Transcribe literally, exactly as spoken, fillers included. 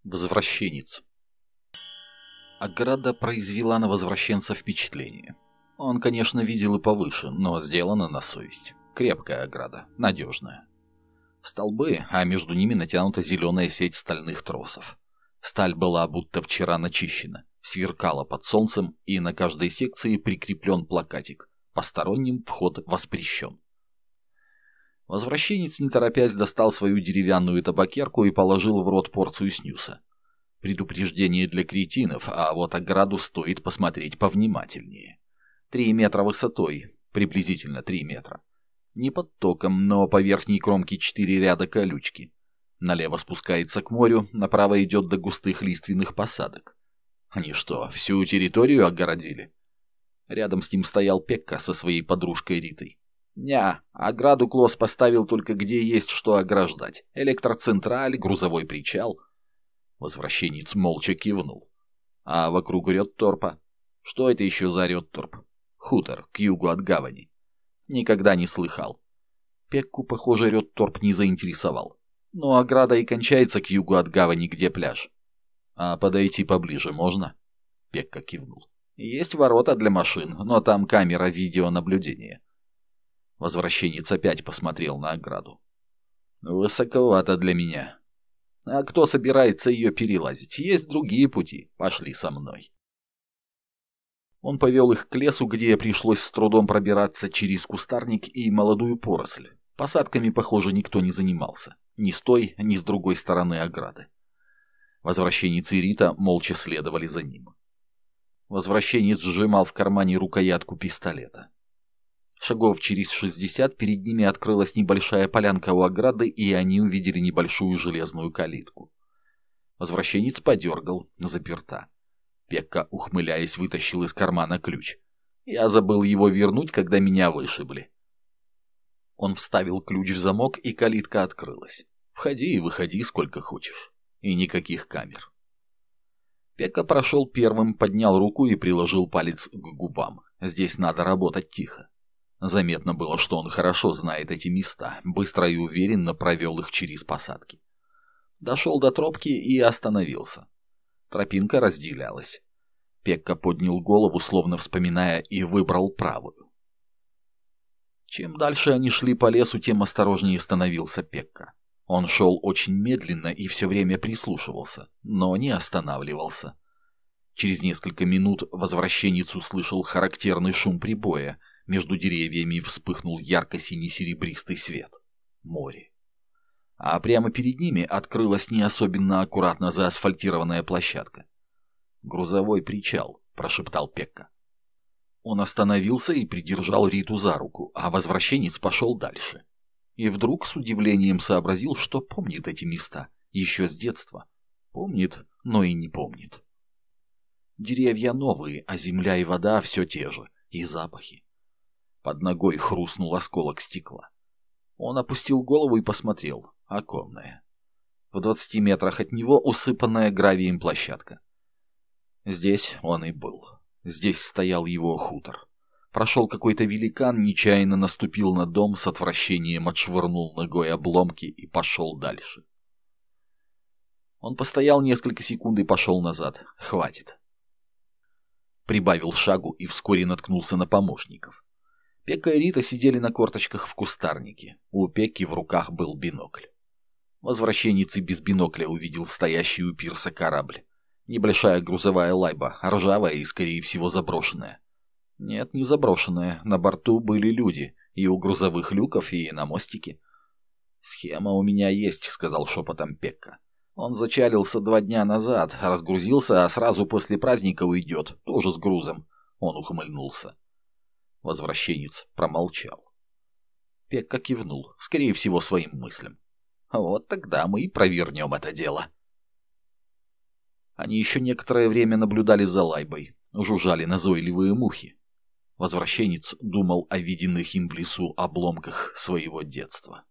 Возвращенец. Ограда произвела на возвращенца впечатление. Он, конечно, видел и повыше, но сделано на совесть. Крепкая ограда, надежная. Столбы, а между ними натянута зеленая сеть стальных тросов. Сталь была будто вчера начищена, сверкала под солнцем, и на каждой секции прикреплен плакатик: «Посторонним вход воспрещен». Возвращенец, не торопясь, достал свою деревянную табакерку и положил в рот порцию снюса. Предупреждение для кретинов, а вот ограду стоит посмотреть повнимательнее. Три метра высотой, приблизительно три метра. Не под током, но по верхней кромке четыре ряда колючки. Налево спускается к морю, направо идет до густых лиственных посадок. Они что, всю территорию огородили? Рядом с ним стоял Пекка со своей подружкой Ритой. «Ня, ограду Клосс поставил только где есть что ограждать. Электроцентраль, грузовой причал». Возвращенец молча кивнул. «А вокруг Рёдторпа? Что это еще за Рёдторп?» «Хутор, к югу от гавани». «Никогда не слыхал». Пекку, похоже, Рёдторп не заинтересовал. «Ну, ограда и кончается к югу от гавани, где пляж». «А подойти поближе можно?» Пекка кивнул. «Есть ворота для машин, но там камера видеонаблюдения». Возвращенец опять посмотрел на ограду. «Высоковато для меня. А кто собирается ее перелазить? Есть другие пути. Пошли со мной». Он повел их к лесу, где пришлось с трудом пробираться через кустарник и молодую поросль. Посадками, похоже, никто не занимался. Ни с той, ни с другой стороны ограды. Возвращенец и Рита молча следовали за ним. Возвращенец сжимал в кармане рукоятку пистолета. Шагов через шестьдесят перед ними открылась небольшая полянка у ограды, и они увидели небольшую железную калитку. Возвращенец подергал, заперта. Пекка, ухмыляясь, вытащил из кармана ключ. «Я забыл его вернуть, когда меня вышибли». Он вставил ключ в замок, и калитка открылась. «Входи и выходи сколько хочешь. И никаких камер». Пекка прошел первым, поднял руку и приложил палец к губам. «Здесь надо работать тихо». Заметно было, что он хорошо знает эти места, быстро и уверенно провел их через посадки. Дошел до тропки и остановился. Тропинка разделялась. Пекка поднял голову, словно вспоминая, и выбрал правую. Чем дальше они шли по лесу, тем осторожнее становился Пекка. Он шел очень медленно и все время прислушивался, но не останавливался. Через несколько минут возвращенец услышал характерный шум прибоя. Между деревьями вспыхнул ярко-сине-серебристый свет. Море. А прямо перед ними открылась не особенно аккуратно заасфальтированная площадка. «Грузовой причал», — прошептал Пекка. Он остановился и придержал Риту за руку, а возвращенец пошел дальше. И вдруг с удивлением сообразил, что помнит эти места, еще с детства. Помнит, но и не помнит. Деревья новые, а земля и вода все те же, и запахи. Под ногой хрустнул осколок стекла. Он опустил голову и посмотрел. Оконная. В двадцати метрах от него усыпанная гравием площадка. Здесь он и был. Здесь стоял его хутор. Прошел какой-то великан, нечаянно наступил на дом, с отвращением отшвырнул ногой обломки и пошел дальше. Он постоял несколько секунд и пошел назад. Хватит. Прибавил шагу и вскоре наткнулся на помощников. Пекка и Рита сидели на корточках в кустарнике. У Пекки в руках был бинокль. Возвращенец и без бинокля увидел стоящий у пирса корабль. Небольшая грузовая лайба, ржавая и, скорее всего, заброшенная. Нет, не заброшенная. На борту были люди. И у грузовых люков, и на мостике. «Схема у меня есть», — сказал шепотом Пекка. «Он зачалился два дня назад, разгрузился, а сразу после праздника уйдет, тоже с грузом». Он ухмыльнулся. Возвращенец промолчал. Пекка кивнул, скорее всего, своим мыслям. «Вот тогда мы и провернем это дело». Они еще некоторое время наблюдали за лайбой. Жужжали назойливые мухи. Возвращенец думал о виденных им в лесу обломках своего детства.